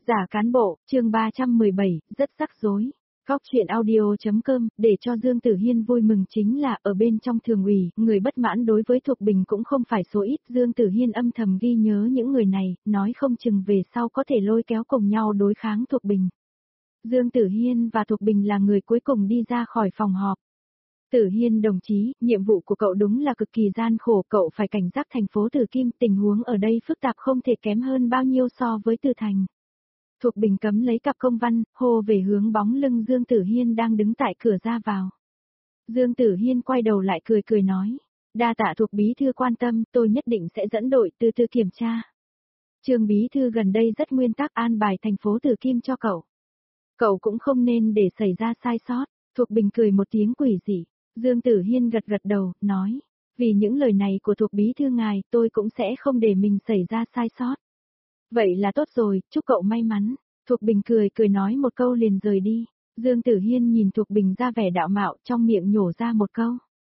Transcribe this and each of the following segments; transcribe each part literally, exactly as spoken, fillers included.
Giả cán bộ, chương ba trăm mười bảy, rất rắc rối. Góc chuyện audio.com, để cho Dương Tử Hiên vui mừng chính là ở bên trong thường ủy, người bất mãn đối với Thục Bình cũng không phải số ít. Dương Tử Hiên âm thầm ghi nhớ những người này, nói không chừng về sau có thể lôi kéo cùng nhau đối kháng Thục Bình. Dương Tử Hiên và Thục Bình là người cuối cùng đi ra khỏi phòng họp. Tử Hiên đồng chí, nhiệm vụ của cậu đúng là cực kỳ gian khổ, cậu phải cảnh giác thành phố Tử Kim, tình huống ở đây phức tạp không thể kém hơn bao nhiêu so với Từ Thành. Thục Bình cấm lấy cặp công văn, hô về hướng bóng lưng Dương Tử Hiên đang đứng tại cửa ra vào. Dương Tử Hiên quay đầu lại cười cười nói, đa tạ Thục bí thư quan tâm, tôi nhất định sẽ dẫn đội từ từ kiểm tra. Trương bí thư gần đây rất nguyên tắc an bài thành phố Tử Kim cho cậu. Cậu cũng không nên để xảy ra sai sót. Thục Bình cười một tiếng quỷ dị. Dương Tử Hiên gật gật đầu, nói, vì những lời này của Thục bí thư ngài, tôi cũng sẽ không để mình xảy ra sai sót. Vậy là tốt rồi, chúc cậu may mắn. Thục Bình cười cười nói một câu liền rời đi. Dương Tử Hiên nhìn Thục Bình ra vẻ đạo mạo, trong miệng nhổ ra một câu.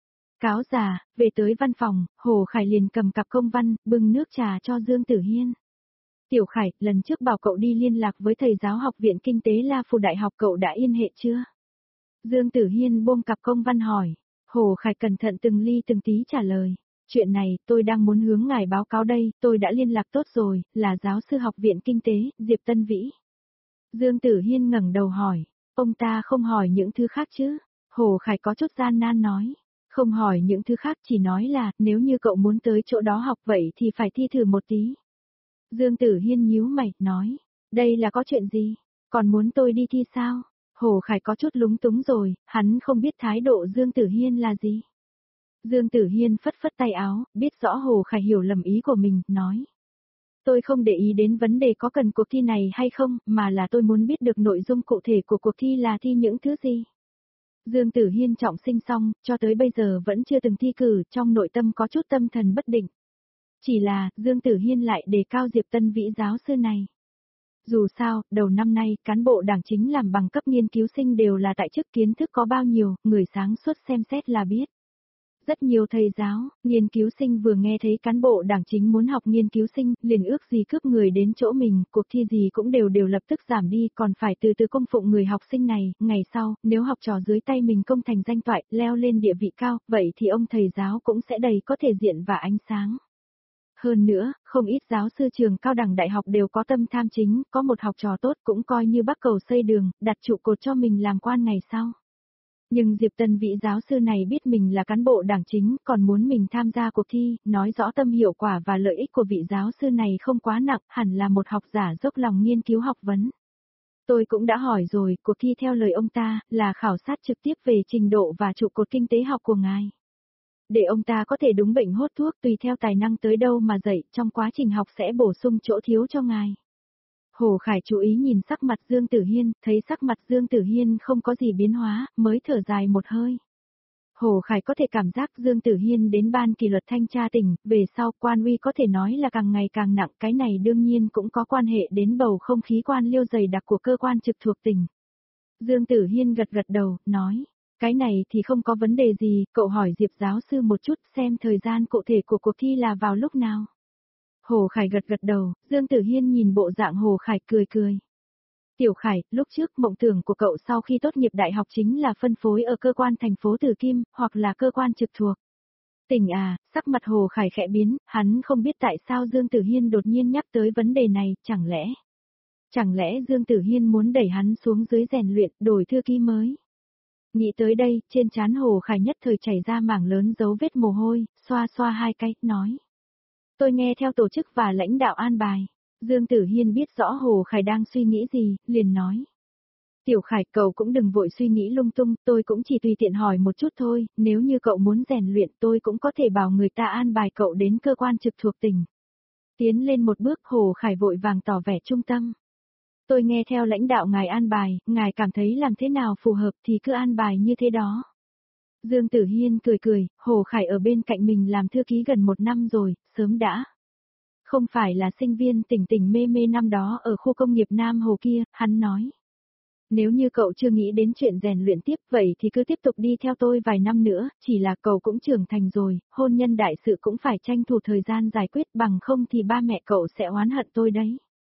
Cáo già, về tới văn phòng, Hồ Khải liền cầm cặp công văn, bưng nước trà cho Dương Tử Hiên. Tiểu Khải, lần trước bảo cậu đi liên lạc với thầy giáo học viện kinh tế La Phù Đại học, cậu đã yên hệ chưa? Dương Tử Hiên buông cặp công văn hỏi. Hồ Khải cẩn thận từng ly từng tí trả lời. Chuyện này, tôi đang muốn hướng ngài báo cáo đây, tôi đã liên lạc tốt rồi, là giáo sư học viện kinh tế, Diệp Tân Vĩ. Dương Tử Hiên ngẩng đầu hỏi, ông ta không hỏi những thứ khác chứ? Hồ Khải có chút gian nan nói, không hỏi những thứ khác, chỉ nói là, nếu như cậu muốn tới chỗ đó học vậy thì phải thi thử một tí. Dương Tử Hiên nhíu mày, nói, đây là có chuyện gì? Còn muốn tôi đi thi sao? Hồ Khải có chút lúng túng rồi, hắn không biết thái độ Dương Tử Hiên là gì. Dương Tử Hiên phất phất tay áo, biết rõ Hồ Khải hiểu lầm ý của mình, nói. Tôi không để ý đến vấn đề có cần cuộc thi này hay không, mà là tôi muốn biết được nội dung cụ thể của cuộc thi là thi những thứ gì. Dương Tử Hiên trọng sinh xong, cho tới bây giờ vẫn chưa từng thi cử, trong nội tâm có chút tâm thần bất định. Chỉ là, Dương Tử Hiên lại đề cao Diệp Tân Vĩ giáo sư này. Dù sao, đầu năm nay, cán bộ đảng chính làm bằng cấp nghiên cứu sinh đều là tại chức, kiến thức có bao nhiêu, người sáng suốt xem xét là biết. Rất nhiều thầy giáo, nghiên cứu sinh vừa nghe thấy cán bộ đảng chính muốn học nghiên cứu sinh, liền ước gì cướp người đến chỗ mình, cuộc thi gì cũng đều đều lập tức giảm đi, còn phải từ từ công phụng người học sinh này, ngày sau, nếu học trò dưới tay mình công thành danh toại, leo lên địa vị cao, vậy thì ông thầy giáo cũng sẽ đầy có thể diện và ánh sáng. Hơn nữa, không ít giáo sư trường cao đẳng đại học đều có tâm tham chính, có một học trò tốt cũng coi như bắc cầu xây đường, đặt trụ cột cho mình làm quan ngày sau. Nhưng Diệp Tân Vĩ giáo sư này biết mình là cán bộ đảng chính, còn muốn mình tham gia cuộc thi, nói rõ tâm hiệu quả và lợi ích của vị giáo sư này không quá nặng, hẳn là một học giả dốc lòng nghiên cứu học vấn. Tôi cũng đã hỏi rồi, cuộc thi theo lời ông ta, là khảo sát trực tiếp về trình độ và trụ cột kinh tế học của ngài. Để ông ta có thể đúng bệnh hốt thuốc tùy theo tài năng tới đâu mà dạy, trong quá trình học sẽ bổ sung chỗ thiếu cho ngài. Hồ Khải chú ý nhìn sắc mặt Dương Tử Hiên, thấy sắc mặt Dương Tử Hiên không có gì biến hóa, mới thở dài một hơi. Hồ Khải có thể cảm giác Dương Tử Hiên đến ban kỷ luật thanh tra tỉnh, về sau quan uy có thể nói là càng ngày càng nặng, cái này đương nhiên cũng có quan hệ đến bầu không khí quan liêu dày đặc của cơ quan trực thuộc tỉnh. Dương Tử Hiên gật gật đầu, nói, cái này thì không có vấn đề gì, cậu hỏi Diệp giáo sư một chút xem thời gian cụ thể của cuộc thi là vào lúc nào. Hồ Khải gật gật đầu, Dương Tử Hiên nhìn bộ dạng Hồ Khải cười cười. Tiểu Khải, lúc trước mộng tưởng của cậu sau khi tốt nghiệp đại học chính là phân phối ở cơ quan thành phố Tử Kim, hoặc là cơ quan trực thuộc tỉnh à, sắc mặt Hồ Khải khẽ biến, hắn không biết tại sao Dương Tử Hiên đột nhiên nhắc tới vấn đề này, chẳng lẽ... Chẳng lẽ Dương Tử Hiên muốn đẩy hắn xuống dưới rèn luyện, đổi thư ký mới? Nghĩ tới đây, trên trán Hồ Khải nhất thời chảy ra mảng lớn dấu vết mồ hôi, xoa xoa hai cái, nói. Tôi nghe theo tổ chức và lãnh đạo an bài. Dương Tử Hiên biết rõ Hồ Khải đang suy nghĩ gì, liền nói. Tiểu Khải, cậu cũng đừng vội suy nghĩ lung tung, tôi cũng chỉ tùy tiện hỏi một chút thôi, nếu như cậu muốn rèn luyện tôi cũng có thể bảo người ta an bài cậu đến cơ quan trực thuộc tỉnh. Tiến lên một bước, Hồ Khải vội vàng tỏ vẻ trung tâm. Tôi nghe theo lãnh đạo ngài an bài, ngài cảm thấy làm thế nào phù hợp thì cứ an bài như thế đó. Dương Tử Hiên cười cười, Hồ Khải ở bên cạnh mình làm thư ký gần một năm rồi, sớm đã. Không phải là sinh viên tỉnh tỉnh mê mê năm đó ở khu công nghiệp Nam Hồ kia, hắn nói. Nếu như cậu chưa nghĩ đến chuyện rèn luyện tiếp vậy thì cứ tiếp tục đi theo tôi vài năm nữa, chỉ là cậu cũng trưởng thành rồi, hôn nhân đại sự cũng phải tranh thủ thời gian giải quyết, bằng không thì ba mẹ cậu sẽ oán hận tôi đấy.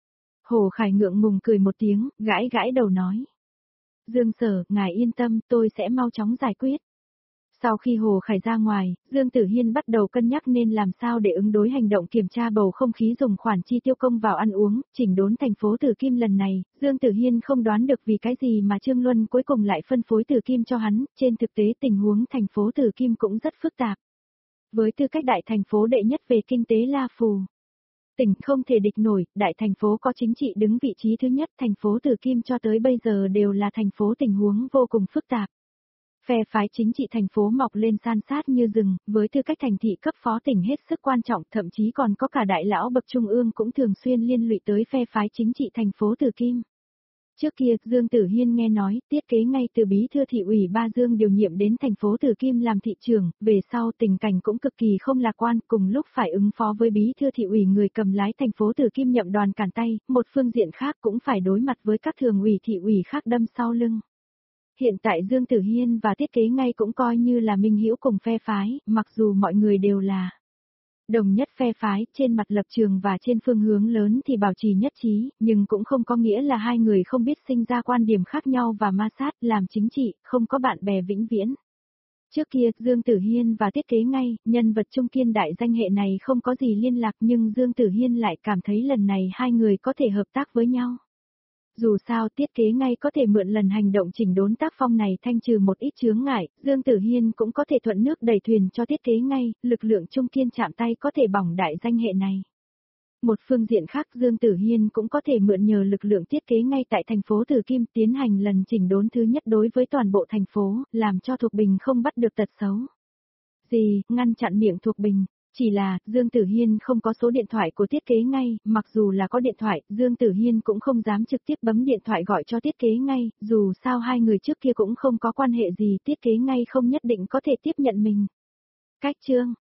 Hồ Khải ngượng ngùng cười một tiếng, gãi gãi đầu nói. Dương Sở, ngài yên tâm, tôi sẽ mau chóng giải quyết. Sau khi Hồ Khải ra ngoài, Dương Tử Hiên bắt đầu cân nhắc nên làm sao để ứng đối hành động kiểm tra bầu không khí dùng khoản chi tiêu công vào ăn uống, chỉnh đốn thành phố Tử Kim lần này, Dương Tử Hiên không đoán được vì cái gì mà Trương Luân cuối cùng lại phân phối Tử Kim cho hắn, trên thực tế tình huống thành phố Tử Kim cũng rất phức tạp. Với tư cách đại thành phố đệ nhất về kinh tế La Phù, tỉnh không thể địch nổi, đại thành phố có chính trị đứng vị trí thứ nhất, thành phố Tử Kim cho tới bây giờ đều là thành phố tình huống vô cùng phức tạp. Phe phái chính trị thành phố mọc lên san sát như rừng, với tư cách thành thị cấp phó tỉnh hết sức quan trọng, thậm chí còn có cả đại lão bậc trung ương cũng thường xuyên liên lụy tới phe phái chính trị thành phố Tử Kim. Trước kia, Dương Tử Hiên nghe nói, tiết kế ngay từ bí thư thị ủy Ba Dương điều nhiệm đến thành phố Tử Kim làm thị trưởng, về sau tình cảnh cũng cực kỳ không lạc quan, cùng lúc phải ứng phó với bí thư thị ủy người cầm lái thành phố Tử Kim nhậm đoàn cản tay, một phương diện khác cũng phải đối mặt với các thường ủy thị ủy khác đâm sau lưng. Hiện tại Dương Tử Hiên và tiết kế ngay cũng coi như là minh hữu cùng phe phái, mặc dù mọi người đều là đồng nhất phe phái, trên mặt lập trường và trên phương hướng lớn thì bảo trì nhất trí, nhưng cũng không có nghĩa là hai người không biết sinh ra quan điểm khác nhau và ma sát, làm chính trị, không có bạn bè vĩnh viễn. Trước kia, Dương Tử Hiên và tiết kế ngay, nhân vật trung kiên đại danh hệ này không có gì liên lạc nhưng Dương Tử Hiên lại cảm thấy lần này hai người có thể hợp tác với nhau. Dù sao tiết kế ngay có thể mượn lần hành động chỉnh đốn tác phong này thanh trừ một ít chướng ngại, Dương Tử Hiên cũng có thể thuận nước đẩy thuyền cho tiết kế ngay, lực lượng trung kiên chạm tay có thể bỏng đại danh hệ này. Một phương diện khác Dương Tử Hiên cũng có thể mượn nhờ lực lượng tiết kế ngay tại thành phố Tử Kim tiến hành lần chỉnh đốn thứ nhất đối với toàn bộ thành phố, làm cho Thục Bình không bắt được tật xấu. Gì, ngăn chặn miệng Thục Bình. Chỉ là, Dương Tử Hiên không có số điện thoại của tiết kế ngay, mặc dù là có điện thoại, Dương Tử Hiên cũng không dám trực tiếp bấm điện thoại gọi cho tiết kế ngay, dù sao hai người trước kia cũng không có quan hệ gì, tiết kế ngay không nhất định có thể tiếp nhận mình. Cách chương